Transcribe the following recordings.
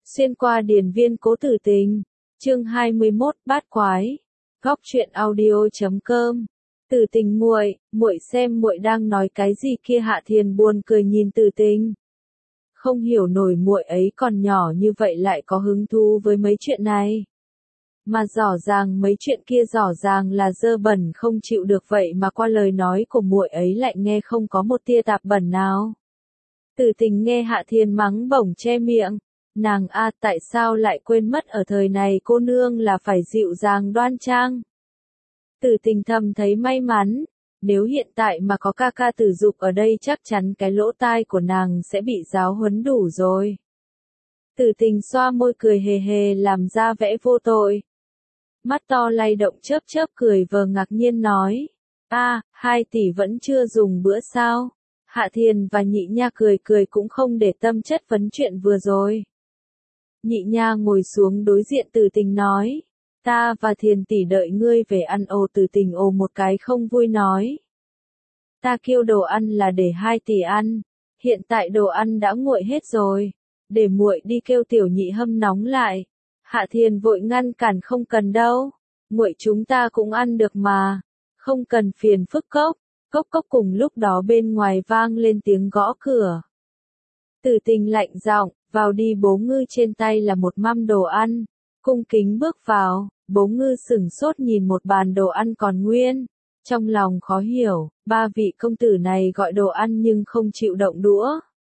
Xuyên qua điền viên cố tử tình. Chương 21, bát quái. Góc truyện audio.com. Tử tình muội, muội xem muội đang nói cái gì kia. Hạ Thiền buồn cười nhìn Tử tình. Không hiểu nổi muội ấy còn nhỏ như vậy lại có hứng thú với mấy chuyện này. Mà rõ ràng mấy chuyện kia rõ ràng là dơ bẩn không chịu được, vậy mà qua lời nói của muội ấy lại nghe không có một tia tạp bẩn nào. Tử tình nghe Hạ Thiền mắng bổng che miệng. Nàng a, tại sao lại quên mất ở thời này cô nương là phải dịu dàng đoan trang. Tử tình thầm thấy may mắn, nếu hiện tại mà có ca ca Tử Dục ở đây chắc chắn cái lỗ tai của nàng sẽ bị giáo huấn đủ rồi. Tử tình xoa môi cười hề hề làm ra vẻ vô tội. Mắt to lay động chớp chớp cười vờ ngạc nhiên nói. Hai tỷ vẫn chưa dùng bữa sao? Hạ Thiền và Nhị Nha cười cười cũng không để tâm chất vấn chuyện vừa rồi. Nhị Nha ngồi xuống đối diện Tử tình nói. Ta và Thiền tỷ đợi ngươi về ăn. Ồ, Tử tình ồ một cái không vui nói. Ta kêu đồ ăn là để hai tỷ ăn. Hiện tại đồ ăn đã nguội hết rồi. Để muội đi kêu tiểu nhị hâm nóng lại. Hạ Thiền vội ngăn cản, không cần đâu. Muội chúng ta cũng ăn được mà. Không cần phiền phức cốc. Cốc cốc. Cùng lúc đó bên ngoài vang lên tiếng gõ cửa. Tử tình lạnh giọng, vào đi. Bố Ngư trên tay là một mâm đồ ăn. Cung kính bước vào, Bố Ngư sửng sốt nhìn một bàn đồ ăn còn nguyên. Trong lòng khó hiểu, ba vị công tử này gọi đồ ăn nhưng không chịu động đũa.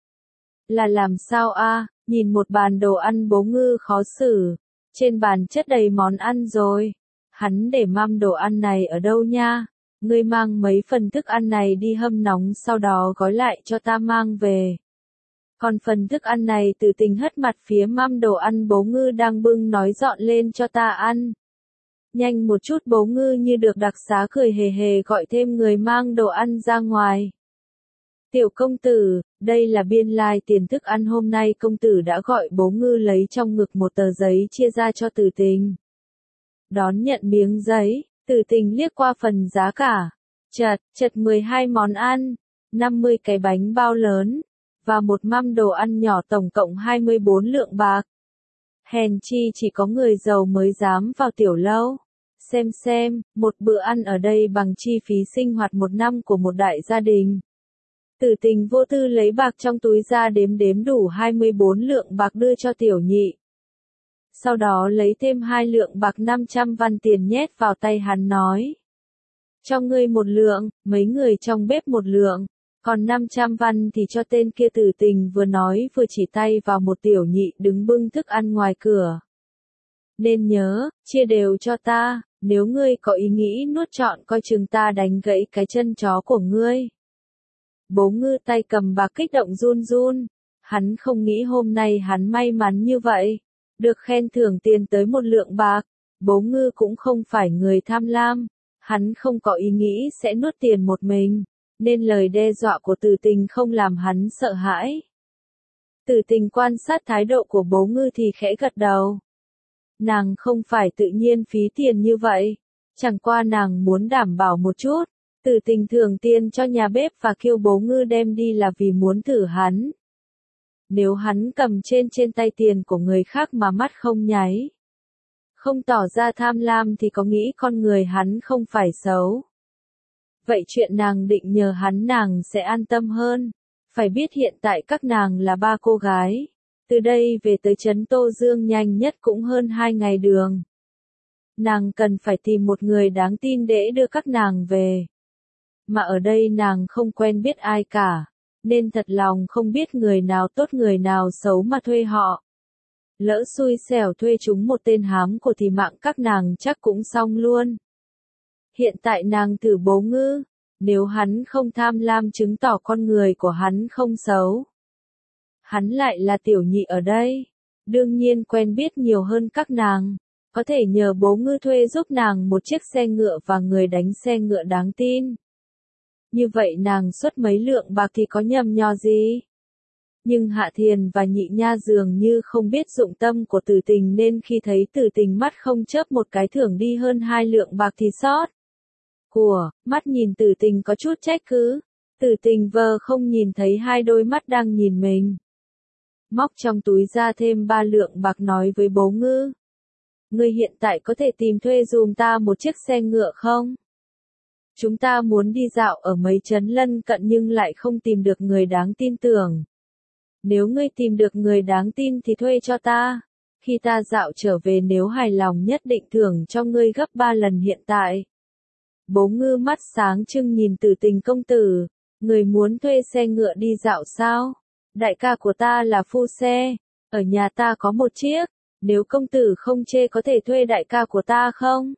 Là làm sao a? Nhìn một bàn đồ ăn Bố Ngư khó xử. Trên bàn chất đầy món ăn rồi. Hắn để mâm đồ ăn này ở đâu nha? Ngươi mang mấy phần thức ăn này đi hâm nóng sau đó gói lại cho ta mang về. Còn phần thức ăn này Tử tình hất mặt phía mâm đồ ăn Bố Ngư đang bưng nói dọn lên cho ta ăn. Nhanh một chút. Bố Ngư như được đặc xá cười hề hề gọi thêm người mang đồ ăn ra ngoài. Tiểu công tử, đây là biên lai tiền thức ăn hôm nay. Công tử đã gọi. Bố Ngư lấy trong ngực một tờ giấy chia ra cho Tử tình. Đón nhận miếng giấy, Tử tình liếc qua phần giá cả. Chật 12 món ăn, 50 cái bánh bao lớn, và một mâm đồ ăn nhỏ, tổng cộng 24 lượng bạc. Hèn chi chỉ có người giàu mới dám vào tiểu lâu. Xem, một bữa ăn ở đây bằng chi phí sinh hoạt một năm của một đại gia đình. Tử tình vô tư lấy bạc trong túi ra đếm đủ 24 lượng bạc đưa cho tiểu nhị. Sau đó lấy thêm 2 lượng bạc 500 văn tiền nhét vào tay hắn nói. Cho ngươi 1 lượng, mấy người trong bếp 1 lượng, còn 500 văn thì cho tên kia. Tử tình vừa nói vừa chỉ tay vào một tiểu nhị đứng bưng thức ăn ngoài cửa. Nên nhớ, chia đều cho ta, nếu ngươi có ý nghĩ nuốt trọn coi chừng ta đánh gãy cái chân chó của ngươi. Bố Ngư tay cầm bạc kích động run run, hắn không nghĩ hôm nay hắn may mắn như vậy. Được khen thưởng tiền tới 1 lượng bạc, Bố Ngư cũng không phải người tham lam, hắn không có ý nghĩ sẽ nuốt tiền một mình, nên lời đe dọa của Tử tình không làm hắn sợ hãi. Tử tình quan sát thái độ của Bố Ngư thì khẽ gật đầu. Nàng không phải tự nhiên phí tiền như vậy, chẳng qua nàng muốn đảm bảo một chút. Tử tình thưởng tiền cho nhà bếp và kêu Bố Ngư đem đi là vì muốn thử hắn. Nếu hắn cầm trên tay tiền của người khác mà mắt không nháy, không tỏ ra tham lam thì có nghĩ con người hắn không phải xấu. Vậy chuyện nàng định nhờ hắn nàng sẽ an tâm hơn. Phải biết hiện tại các nàng là 3 cô gái. Từ đây về tới trấn Tô Dương nhanh nhất cũng hơn 2 ngày đường. Nàng cần phải tìm một người đáng tin để đưa các nàng về. Mà ở đây nàng không quen biết ai cả, nên thật lòng không biết người nào tốt người nào xấu mà thuê họ. Lỡ xui xẻo thuê chúng một tên hám của thì mạng các nàng chắc cũng xong luôn. Hiện tại nàng thử Bố Ngư, nếu hắn không tham lam chứng tỏ con người của hắn không xấu. Hắn lại là tiểu nhị ở đây, đương nhiên quen biết nhiều hơn các nàng, có thể nhờ Bố Ngư thuê giúp nàng một chiếc xe ngựa và người đánh xe ngựa đáng tin. Như vậy nàng xuất mấy lượng bạc thì có nhầm nhò gì? Nhưng Hạ Thiền và Nhị Nha dường như không biết dụng tâm của Tử tình nên khi thấy Tử tình mắt không chớp một cái thưởng đi hơn 2 lượng bạc thì sót. Mắt nhìn Tử tình có chút trách cứ. Tử tình vờ không nhìn thấy hai đôi mắt đang nhìn mình. móc trong túi ra thêm 3 lượng bạc nói với Bố Ngư. Ngươi hiện tại có thể tìm thuê dùm ta một chiếc xe ngựa không? Chúng ta muốn đi dạo ở mấy trấn lân cận nhưng lại không tìm được người đáng tin tưởng. Nếu ngươi tìm được người đáng tin thì thuê cho ta. Khi ta dạo trở về nếu hài lòng nhất định thưởng cho ngươi gấp 3 lần hiện tại. Bố Ngư mắt sáng trưng nhìn Tử Tình công tử. Người muốn thuê xe ngựa đi dạo sao? Đại ca của ta là phu xe. Ở nhà ta có một chiếc. Nếu công tử không chê có thể thuê đại ca của ta không?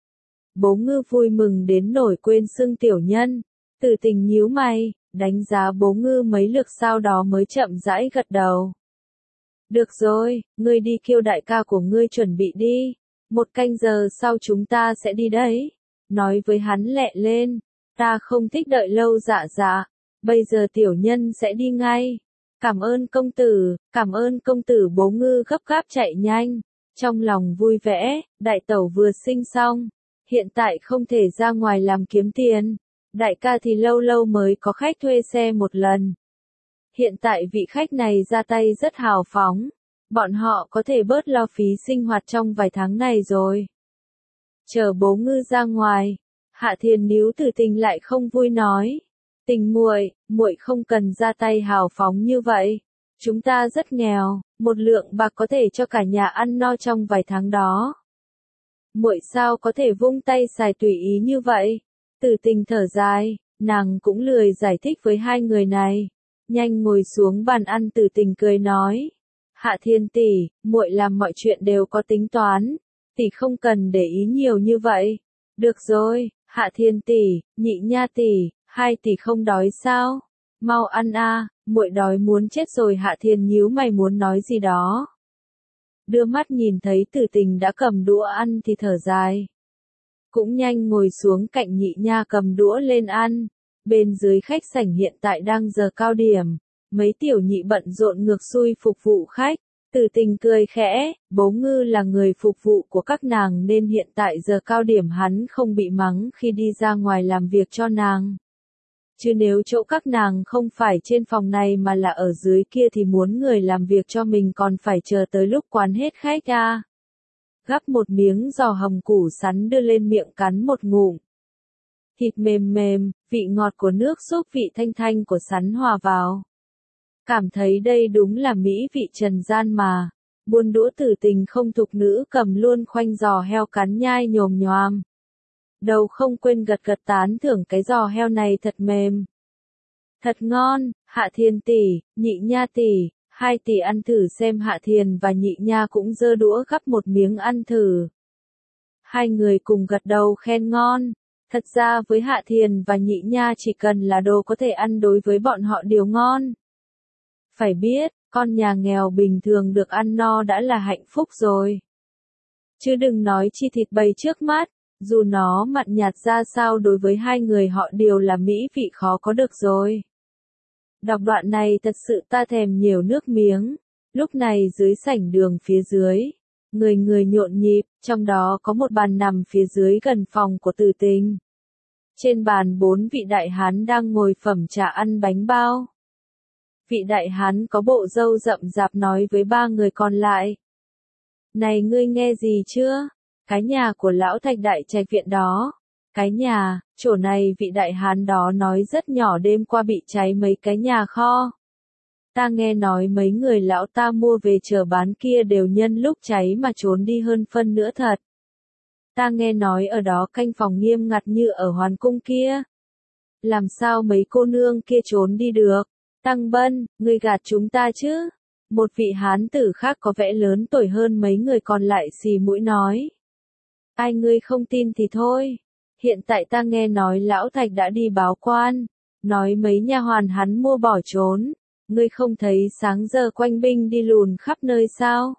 Bố Ngư vui mừng đến nổi quên xưng tiểu nhân. Tử Tình nhíu mày, đánh giá Bố Ngư mấy lượt sau đó mới chậm rãi gật đầu. Được rồi, ngươi đi kêu đại ca của ngươi chuẩn bị đi. 1 canh giờ sau chúng ta sẽ đi đấy. Nói với hắn lẹ lên. Ta không thích đợi lâu dạ dạ. Bây giờ tiểu nhân sẽ đi ngay. Cảm ơn công tử Bố Ngư gấp gáp chạy nhanh. Trong lòng vui vẻ, đại tẩu vừa sinh xong. Hiện tại không thể ra ngoài làm kiếm tiền. Đại ca thì lâu lâu mới có khách thuê xe một lần. Hiện tại vị khách này ra tay rất hào phóng. Bọn họ có thể bớt lo phí sinh hoạt trong vài tháng này rồi. Chờ Bố Ngư ra ngoài. Hạ Thiền níu Tử Tình lại không vui nói. Tình muội không cần ra tay hào phóng như vậy. Chúng ta rất nghèo, 1 lượng bạc có thể cho cả nhà ăn no trong vài tháng đó. Muội sao có thể vung tay xài tùy ý như vậy? Tử Tình thở dài, nàng cũng lười giải thích với hai người này. Nhanh ngồi xuống bàn ăn Tử Tình cười nói. Hạ Thiên tỷ, muội làm mọi chuyện đều có tính toán. Tỷ không cần để ý nhiều như vậy. Được rồi, Hạ Thiên tỷ, Nhị Nha tỷ, 2 tỷ không đói sao? Mau ăn a, muội đói muốn chết rồi. Hạ Thiên nhíu mày muốn nói gì đó. Đưa mắt nhìn thấy Tử Tình đã cầm đũa ăn thì thở dài. Cũng nhanh ngồi xuống cạnh Nhị Nha cầm đũa lên ăn. Bên dưới khách sảnh hiện tại đang giờ cao điểm. Mấy tiểu nhị bận rộn ngược xuôi phục vụ khách. Tử Tình cười khẽ, Bố Ngư là người phục vụ của các nàng nên hiện tại giờ cao điểm hắn không bị mắng khi đi ra ngoài làm việc cho nàng. Chứ nếu chỗ các nàng không phải trên phòng này mà là ở dưới kia thì muốn người làm việc cho mình còn phải chờ tới lúc quán hết khách à. Gắp một miếng giò hầm củ sắn đưa lên miệng cắn một ngụm. Thịt mềm mềm, vị ngọt của nước súp vị thanh thanh của sắn hòa vào. Cảm thấy đây đúng là mỹ vị trần gian mà. Buôn đũa Tử Tình không thục nữ cầm luôn khoanh giò heo cắn nhai nhồm nhoàm. Đầu không quên gật gật tán thưởng cái giò heo này thật mềm. Thật ngon, Hạ Thiên tỷ, Nhị Nha tỷ, 2 tỷ ăn thử xem. Hạ Thiền và Nhị Nha cũng giơ đũa gắp một miếng ăn thử. Hai người cùng gật đầu khen ngon. Thật ra với Hạ Thiền và Nhị Nha chỉ cần là đồ có thể ăn đối với bọn họ đều ngon. Phải biết, con nhà nghèo bình thường được ăn no đã là hạnh phúc rồi. Chứ đừng nói chi thịt bầy trước mắt, dù nó mặn nhạt ra sao đối với hai người họ đều là mỹ vị khó có được rồi. Đọc đoạn này thật sự ta thèm nhiều nước miếng. Lúc này dưới sảnh đường phía dưới, người người nhộn nhịp, trong đó có một bàn nằm phía dưới gần phòng của Tử Tình. Trên bàn 4 vị đại hán đang ngồi phẩm trà ăn bánh bao. Vị đại hán có bộ râu rậm rạp nói với 3 người còn lại. Này ngươi nghe gì chưa? Cái nhà của lão Thạch Đại Trạch viện đó. Cái nhà, chỗ này vị đại hán đó nói rất nhỏ đêm qua bị cháy mấy cái nhà kho. Ta nghe nói mấy người lão ta mua về chờ bán kia đều nhân lúc cháy mà trốn đi hơn phân nữa thật. Ta nghe nói ở đó canh phòng nghiêm ngặt như ở Hoàn Cung kia. Làm sao mấy cô nương kia trốn đi được? Tăng Bân, ngươi gạt chúng ta chứ? Một vị hán tử khác có vẻ lớn tuổi hơn mấy người còn lại xì mũi nói. Ai ngươi không tin thì thôi. Hiện tại ta nghe nói lão Thạch đã đi báo quan. Nói mấy nha hoàn hắn mua bỏ trốn. Ngươi không thấy sáng giờ quanh binh đi lùn khắp nơi sao?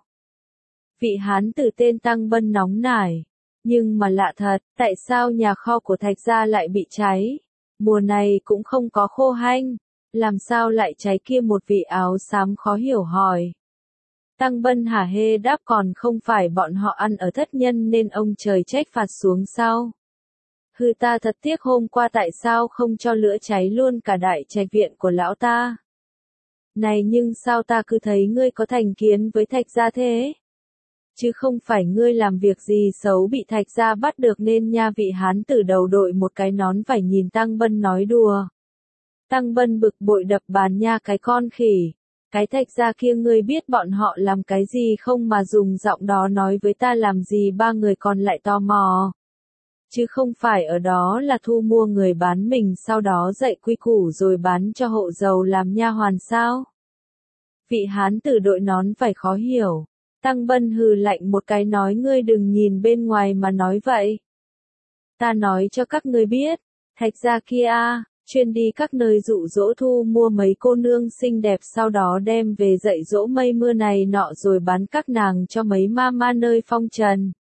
Vị hán tử tên Tăng Bân nóng nảy. Nhưng mà lạ thật, tại sao nhà kho của Thạch gia lại bị cháy? Mùa này cũng không có khô hanh. Làm sao lại cháy kia? Một vị áo xám khó hiểu hỏi. Tăng Bân hả hê đáp còn không phải bọn họ ăn ở thất nhân nên ông trời trách phạt xuống sao? Hư ta thật tiếc hôm qua tại sao không cho lửa cháy luôn cả đại trạch viện của lão ta? Này nhưng sao ta cứ thấy ngươi có thành kiến với Thạch gia thế? Chứ không phải ngươi làm việc gì xấu bị Thạch gia bắt được nên nha. Vị hán tử đầu đội một cái nón vải nhìn Tăng Bân nói đùa. Tăng Bân bực bội đập bàn, nha cái con khỉ. Cái Thạch gia kia ngươi biết bọn họ làm cái gì không mà dùng giọng đó nói với ta làm gì? Ba người còn lại tò mò. Chứ không phải ở đó là thu mua người bán mình sau đó dạy quy củ rồi bán cho hộ giàu làm nha hoàn sao? Vị hán tử đội nón phải khó hiểu. Tăng Bân hừ lạnh một cái nói ngươi đừng nhìn bên ngoài mà nói vậy. Ta nói cho các ngươi biết, Thạch gia kia chuyên đi các nơi dụ dỗ thu mua mấy cô nương xinh đẹp sau đó đem về dạy dỗ mây mưa này nọ rồi bán các nàng cho mấy ma ma nơi phong trần.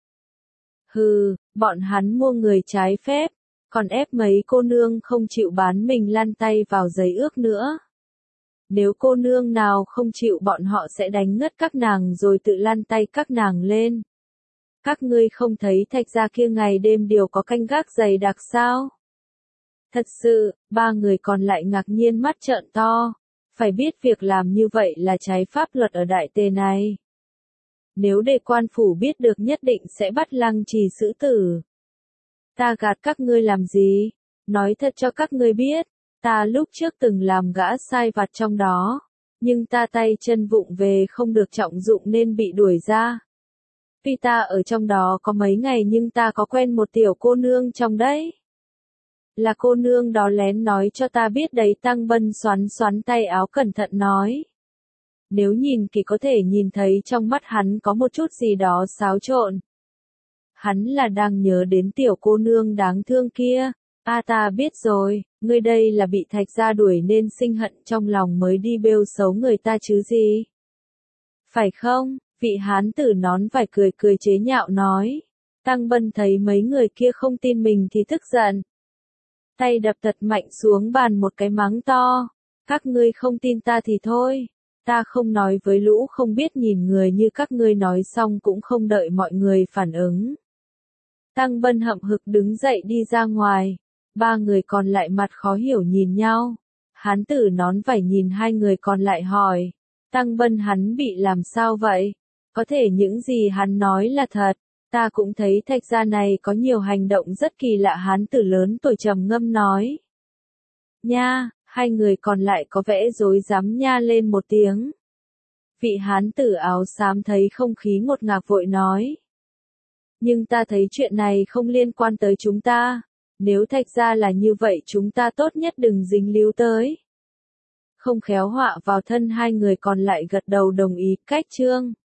Hừ, bọn hắn mua người trái phép, còn ép mấy cô nương không chịu bán mình lăn tay vào giấy ước nữa. Nếu cô nương nào không chịu bọn họ sẽ đánh ngất các nàng rồi tự lăn tay các nàng lên. Các ngươi không thấy Thạch gia kia ngày đêm đều có canh gác dày đặc sao? Thật sự, ba người còn lại ngạc nhiên mắt trợn to. Phải biết việc làm như vậy là trái pháp luật ở Đại Tề này. Nếu để quan phủ biết được nhất định sẽ bắt Lăng Trì xử tử. Ta gạt các ngươi làm gì? Nói thật cho các ngươi biết, ta lúc trước từng làm gã sai vặt trong đó, nhưng ta tay chân vụng về không được trọng dụng nên bị đuổi ra. Tuy ta ở trong đó có mấy ngày nhưng ta có quen một tiểu cô nương trong đấy. Là cô nương đó lén nói cho ta biết đấy. Tăng Bân xoắn xoắn tay áo cẩn thận nói. Nếu nhìn kỹ có thể nhìn thấy trong mắt hắn có một chút gì đó xáo trộn. Hắn là đang nhớ đến tiểu cô nương đáng thương kia. Ta biết rồi, ngươi đây là bị Thạch gia đuổi nên sinh hận trong lòng mới đi bêu xấu người ta chứ gì. Phải không? Vị hán tử nón vải cười cười chế nhạo nói. Tăng Bân thấy mấy người kia không tin mình thì tức giận. Tay đập thật mạnh xuống bàn một cái mắng to. Các ngươi không tin ta thì thôi. Ta không nói với lũ không biết nhìn người như các ngươi. Nói xong cũng không đợi mọi người phản ứng. Tăng Bân hậm hực đứng dậy đi ra ngoài. Ba người còn lại mặt khó hiểu nhìn nhau. Hán tử nón vải nhìn hai người còn lại hỏi. Tăng Bân hắn bị làm sao vậy? Có thể những gì hắn nói là thật. Ta cũng thấy Thạch gia này có nhiều hành động rất kỳ lạ. Hán tử lớn tuổi trầm ngâm nói. Nha, hai người còn lại có vẻ rối rắm nha lên một tiếng. Vị hán tử áo xám thấy không khí ngột ngạt vội nói. Nhưng ta thấy chuyện này không liên quan tới chúng ta. Nếu Thạch gia là như vậy chúng ta tốt nhất đừng dính líu tới. Không khéo họa vào thân. Hai người còn lại gật đầu đồng ý. Cách chương